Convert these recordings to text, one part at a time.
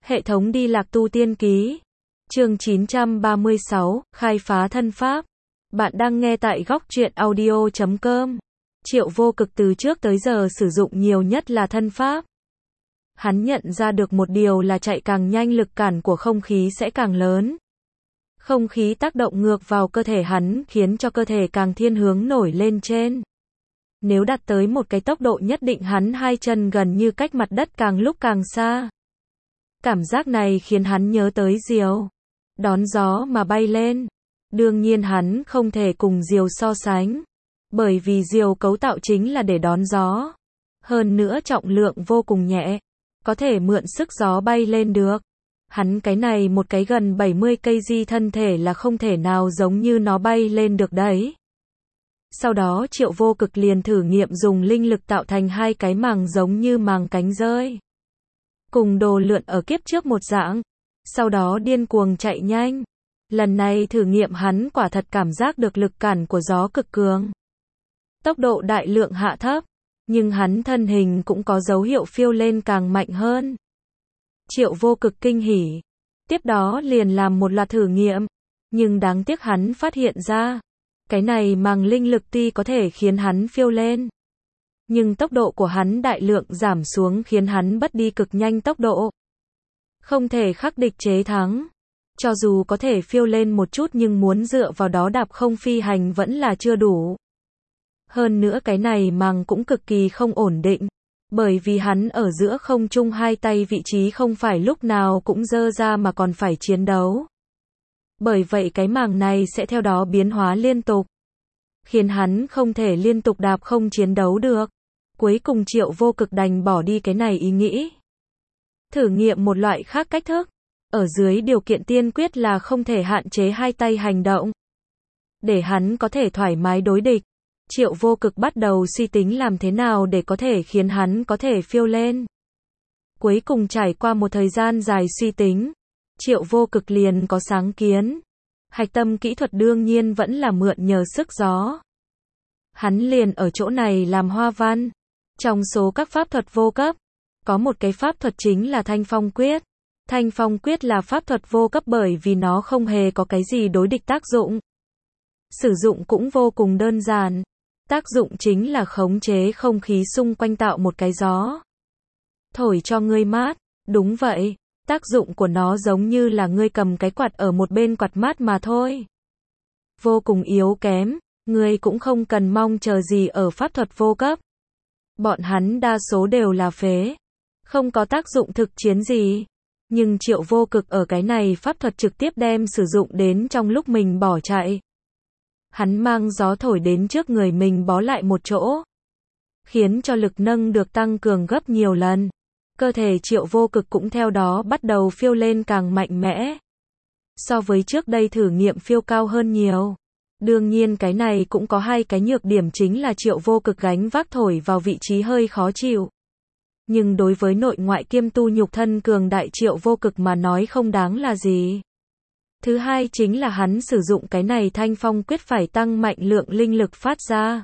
Hệ thống đi lạc tu tiên ký. Chương 936, khai phá thân pháp. Bạn đang nghe tại góc truyện audio.com. Triệu Vô Cực từ trước tới giờ sử dụng nhiều nhất là thân pháp. Hắn nhận ra được một điều là chạy càng nhanh lực cản của không khí sẽ càng lớn. Không khí tác động ngược vào cơ thể hắn khiến cho cơ thể càng thiên hướng nổi lên trên. Nếu đạt tới một cái tốc độ nhất định hắn hai chân gần như cách mặt đất càng lúc càng xa. Cảm giác này khiến hắn nhớ tới diều. Đón gió mà bay lên. Đương nhiên hắn không thể cùng diều so sánh. Bởi vì diều cấu tạo chính là để đón gió. Hơn nữa trọng lượng vô cùng nhẹ. Có thể mượn sức gió bay lên được. Hắn cái này một cái gần 70 kg thân thể là không thể nào giống như nó bay lên được đấy. Sau đó Triệu Vô Cực liền thử nghiệm dùng linh lực tạo thành hai cái màng giống như màng cánh rơi. Cùng đồ lượn ở kiếp trước một dạng. Sau đó điên cuồng chạy nhanh. Lần này thử nghiệm hắn quả thật cảm giác được lực cản của gió cực cường. Tốc độ đại lượng hạ thấp. Nhưng hắn thân hình cũng có dấu hiệu phiêu lên càng mạnh hơn. Triệu Vô Cực kinh hỉ. Tiếp đó liền làm một loạt thử nghiệm. Nhưng đáng tiếc hắn phát hiện ra. Cái này màng linh lực tuy có thể khiến hắn phiêu lên. Nhưng tốc độ của hắn đại lượng giảm xuống khiến hắn mất đi cực nhanh tốc độ. Không thể khắc địch chế thắng. Cho dù có thể phiêu lên một chút nhưng muốn dựa vào đó đạp không phi hành vẫn là chưa đủ. Hơn nữa cái này màng cũng cực kỳ không ổn định. Bởi vì hắn ở giữa không trung hai tay vị trí không phải lúc nào cũng giơ ra mà còn phải chiến đấu. Bởi vậy cái màng này sẽ theo đó biến hóa liên tục. Khiến hắn không thể liên tục đạp không chiến đấu được. Cuối cùng Triệu Vô Cực đành bỏ đi cái này ý nghĩ. Thử nghiệm một loại khác cách thức. Ở dưới điều kiện tiên quyết là không thể hạn chế hai tay hành động. Để hắn có thể thoải mái đối địch. Triệu Vô Cực bắt đầu suy tính làm thế nào để có thể khiến hắn có thể phiêu lên. Cuối cùng trải qua một thời gian dài suy tính. Triệu Vô Cực liền có sáng kiến. Hạch tâm kỹ thuật đương nhiên vẫn là mượn nhờ sức gió. Hắn liền ở chỗ này làm hoa văn. Trong số các pháp thuật vô cấp, có một cái pháp thuật chính là Thanh Phong Quyết. Thanh Phong Quyết là pháp thuật vô cấp bởi vì nó không hề có cái gì đối địch tác dụng. Sử dụng cũng vô cùng đơn giản. Tác dụng chính là khống chế không khí xung quanh tạo một cái gió. Thổi cho ngươi mát. Đúng vậy. Tác dụng của nó giống như là ngươi cầm cái quạt ở một bên quạt mát mà thôi. Vô cùng yếu kém. Ngươi cũng không cần mong chờ gì ở pháp thuật vô cấp. Bọn hắn đa số đều là phế. Không có tác dụng thực chiến gì. Nhưng Triệu Vô Cực ở cái này pháp thuật trực tiếp đem sử dụng đến trong lúc mình bỏ chạy. Hắn mang gió thổi đến trước người mình bó lại một chỗ. Khiến cho lực nâng được tăng cường gấp nhiều lần. Cơ thể Triệu Vô Cực cũng theo đó bắt đầu phiêu lên càng mạnh mẽ. So với trước đây thử nghiệm phiêu cao hơn nhiều. Đương nhiên cái này cũng có hai cái nhược điểm chính là Triệu Vô Cực gánh vác thổi vào vị trí hơi khó chịu. Nhưng đối với nội ngoại kiêm tu nhục thân cường đại Triệu Vô Cực mà nói không đáng là gì. Thứ hai chính là hắn sử dụng cái này Thanh Phong Quyết phải tăng mạnh lượng linh lực phát ra.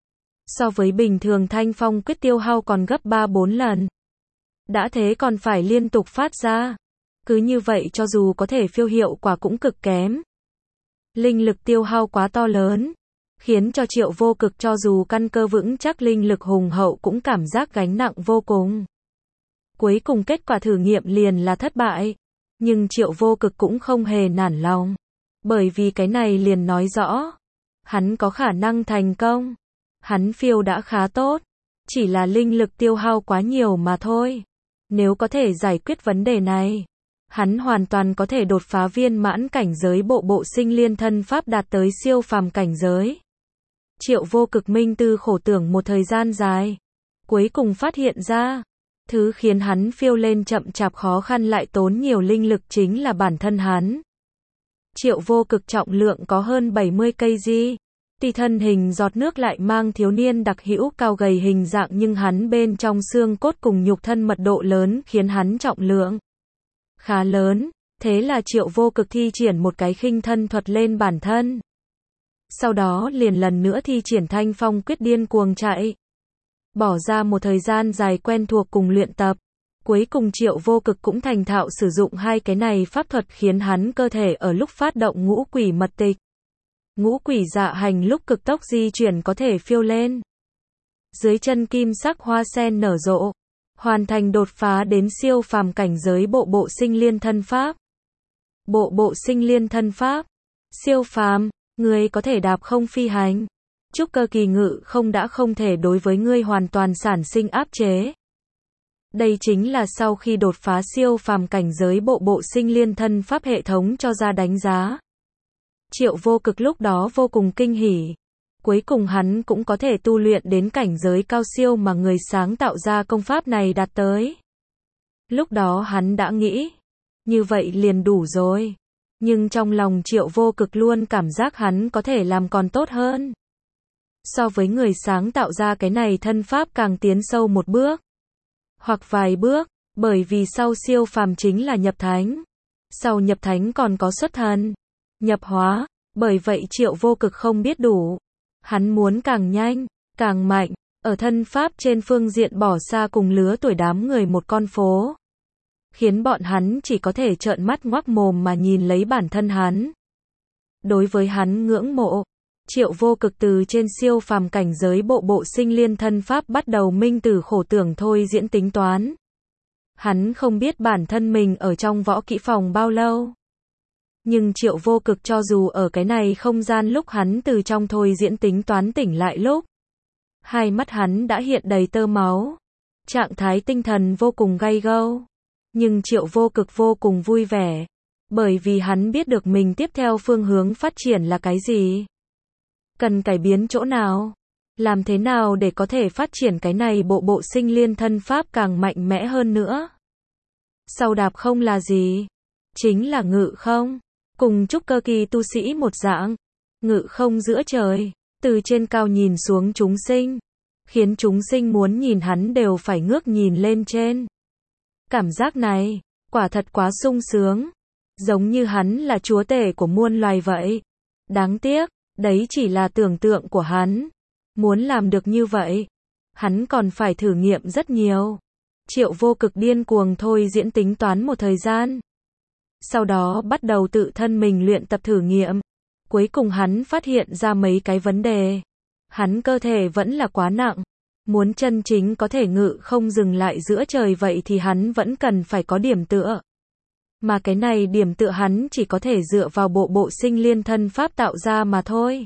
So với bình thường Thanh Phong Quyết tiêu hao còn gấp 3-4 lần. Đã thế còn phải liên tục phát ra. Cứ như vậy cho dù có thể phiêu hiệu quả cũng cực kém. Linh lực tiêu hao quá to lớn. Khiến cho Triệu Vô Cực cho dù căn cơ vững chắc linh lực hùng hậu cũng cảm giác gánh nặng vô cùng. Cuối cùng kết quả thử nghiệm liền là thất bại. Nhưng Triệu Vô Cực cũng không hề nản lòng. Bởi vì cái này liền nói rõ. Hắn có khả năng thành công. Hắn phiêu đã khá tốt. Chỉ là linh lực tiêu hao quá nhiều mà thôi. Nếu có thể giải quyết vấn đề này. Hắn hoàn toàn có thể đột phá viên mãn cảnh giới bộ sinh liên thân pháp đạt tới siêu phàm cảnh giới. Triệu Vô Cực minh tư khổ tưởng một thời gian dài. Cuối cùng phát hiện ra. Thứ khiến hắn phiêu lên chậm chạp khó khăn lại tốn nhiều linh lực chính là bản thân hắn. Triệu Vô Cực trọng lượng có hơn 70 kg. Tuy thân hình giọt nước lại mang thiếu niên đặc hữu cao gầy hình dạng nhưng hắn bên trong xương cốt cùng nhục thân mật độ lớn khiến hắn trọng lượng khá lớn. Thế là Triệu Vô Cực thi triển một cái khinh thân thuật lên bản thân. Sau đó liền lần nữa thi triển Thanh Phong Quyết điên cuồng chạy. Bỏ ra một thời gian dài quen thuộc cùng luyện tập. Cuối cùng Triệu Vô Cực cũng thành thạo sử dụng hai cái này pháp thuật khiến hắn cơ thể ở lúc phát động ngũ quỷ mật tịch. Ngũ quỷ dạ hành lúc cực tốc di chuyển có thể phiêu lên. Dưới chân kim sắc hoa sen nở rộ. Hoàn thành đột phá đến siêu phàm cảnh giới bộ bộ sinh liên thân pháp. Bộ bộ sinh liên thân pháp. Siêu phàm, ngươi có thể đạp không phi hành. Trúc cơ kỳ ngự không đã không thể đối với ngươi hoàn toàn sản sinh áp chế. Đây chính là sau khi đột phá siêu phàm cảnh giới bộ bộ sinh liên thân pháp hệ thống cho ra đánh giá. Triệu Vô Cực lúc đó vô cùng kinh hỉ. Cuối cùng hắn cũng có thể tu luyện đến cảnh giới cao siêu mà người sáng tạo ra công pháp này đạt tới. Lúc đó hắn đã nghĩ, như vậy liền đủ rồi. Nhưng trong lòng Triệu Vô Cực luôn cảm giác hắn có thể làm còn tốt hơn. So với người sáng tạo ra cái này thân pháp càng tiến sâu một bước. Hoặc vài bước, bởi vì sau siêu phàm chính là nhập thánh. Sau nhập thánh còn có xuất thần, nhập hóa, bởi vậy Triệu Vô Cực không biết đủ. Hắn muốn càng nhanh, càng mạnh, ở thân pháp trên phương diện bỏ xa cùng lứa tuổi đám người một con phố. Khiến bọn hắn chỉ có thể trợn mắt ngoác mồm mà nhìn lấy bản thân hắn. Đối với hắn ngưỡng mộ, Triệu Vô Cực từ trên siêu phàm cảnh giới bộ bộ sinh liên thân pháp bắt đầu minh tử khổ tưởng thôi diễn tính toán. Hắn không biết bản thân mình ở trong võ kỹ phòng bao lâu. Nhưng Triệu Vô Cực cho dù ở cái này không gian lúc hắn từ trong thôi diễn tính toán tỉnh lại lúc. Hai mắt hắn đã hiện đầy tơ máu. Trạng thái tinh thần vô cùng gay gâu. Nhưng Triệu Vô Cực vô cùng vui vẻ. Bởi vì hắn biết được mình tiếp theo phương hướng phát triển là cái gì. Cần cải biến chỗ nào. Làm thế nào để có thể phát triển cái này bộ bộ sinh liên thân pháp càng mạnh mẽ hơn nữa. Sau đạp không là gì? Chính là ngự không. Cùng trúc cơ kỳ tu sĩ một dạng. Ngự không giữa trời. Từ trên cao nhìn xuống chúng sinh. Khiến chúng sinh muốn nhìn hắn đều phải ngước nhìn lên trên. Cảm giác này, quả thật quá sung sướng. Giống như hắn là chúa tể của muôn loài vậy. Đáng tiếc, đấy chỉ là tưởng tượng của hắn. Muốn làm được như vậy, hắn còn phải thử nghiệm rất nhiều. Triệu Vô Cực điên cuồng thôi diễn tính toán một thời gian. Sau đó bắt đầu tự thân mình luyện tập thử nghiệm. Cuối cùng hắn phát hiện ra mấy cái vấn đề. Hắn cơ thể vẫn là quá nặng. Muốn chân chính có thể ngự không dừng lại giữa trời vậy thì hắn vẫn cần phải có điểm tựa. Mà cái này điểm tựa hắn chỉ có thể dựa vào bộ bộ sinh liên thân pháp tạo ra mà thôi.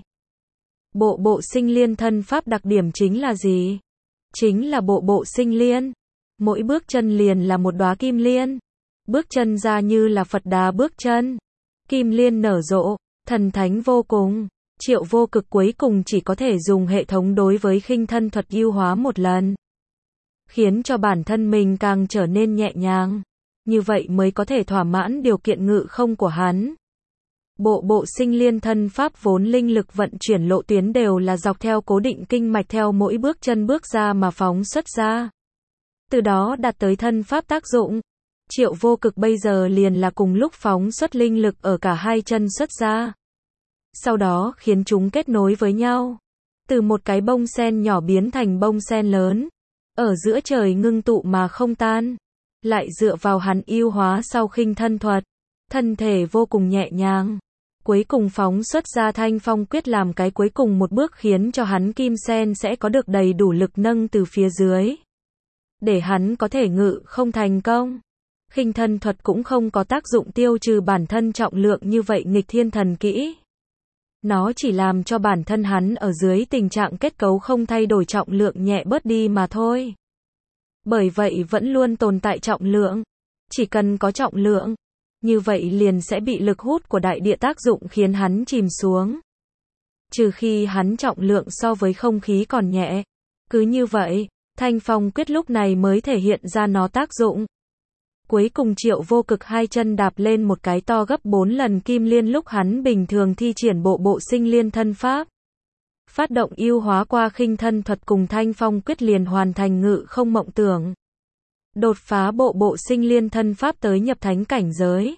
Bộ bộ sinh liên thân pháp đặc điểm chính là gì? Chính là bộ bộ sinh liên. Mỗi bước chân liền là một đóa kim liên. Bước chân ra như là Phật Đà bước chân. Kim liên nở rộ, thần thánh vô cùng. Triệu Vô Cực cuối cùng chỉ có thể dùng hệ thống đối với khinh thân thuật ưu hóa một lần. Khiến cho bản thân mình càng trở nên nhẹ nhàng. Như vậy mới có thể thỏa mãn điều kiện ngự không của hắn. Bộ bộ sinh liên thân pháp vốn linh lực vận chuyển lộ tuyến đều là dọc theo cố định kinh mạch theo mỗi bước chân bước ra mà phóng xuất ra. Từ đó đạt tới thân pháp tác dụng. Triệu Vô Cực bây giờ liền là cùng lúc phóng xuất linh lực ở cả hai chân xuất ra. Sau đó khiến chúng kết nối với nhau. Từ một cái bông sen nhỏ biến thành bông sen lớn. Ở giữa trời ngưng tụ mà không tan. Lại dựa vào hắn ưu hóa sau khinh thân thuật. Thân thể vô cùng nhẹ nhàng. Cuối cùng phóng xuất ra Thanh Phong Quyết làm cái cuối cùng một bước khiến cho hắn kim sen sẽ có được đầy đủ lực nâng từ phía dưới. Để hắn có thể ngự không thành công. Khinh thân thuật cũng không có tác dụng tiêu trừ bản thân trọng lượng như vậy nghịch thiên thần kỹ. Nó chỉ làm cho bản thân hắn ở dưới tình trạng kết cấu không thay đổi trọng lượng nhẹ bớt đi mà thôi. Bởi vậy vẫn luôn tồn tại trọng lượng. Chỉ cần có trọng lượng, như vậy liền sẽ bị lực hút của đại địa tác dụng khiến hắn chìm xuống. Trừ khi hắn trọng lượng so với không khí còn nhẹ. Cứ như vậy, Thanh Phong Quyết lúc này mới thể hiện ra nó tác dụng. Cuối cùng Triệu Vô Cực hai chân đạp lên một cái to gấp 4 lần kim liên lúc hắn bình thường thi triển bộ bộ sinh liên thân pháp. Phát động ưu hóa qua khinh thân thuật cùng Thanh Phong Quyết liền hoàn thành ngự không mộng tưởng. Đột phá bộ bộ sinh liên thân pháp tới nhập thánh cảnh giới.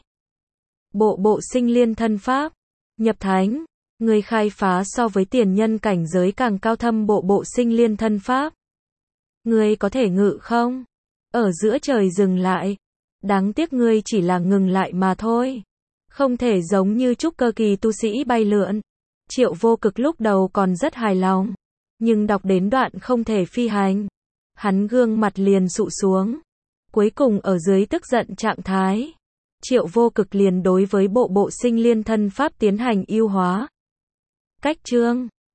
Bộ bộ sinh liên thân pháp, nhập thánh, người khai phá so với tiền nhân cảnh giới càng cao thâm bộ bộ sinh liên thân pháp. Người có thể ngự không? ở giữa trời dừng lại. Đáng tiếc ngươi chỉ là ngừng lại mà thôi. Không thể giống như trúc cơ kỳ tu sĩ bay lượn. Triệu Vô Cực lúc đầu còn rất hài lòng. Nhưng đọc đến đoạn không thể phi hành. Hắn gương mặt liền sụ xuống. Cuối cùng ở dưới tức giận trạng thái. Triệu Vô Cực liền đối với bộ sinh liên thân pháp tiến hành ưu hóa. Cách chương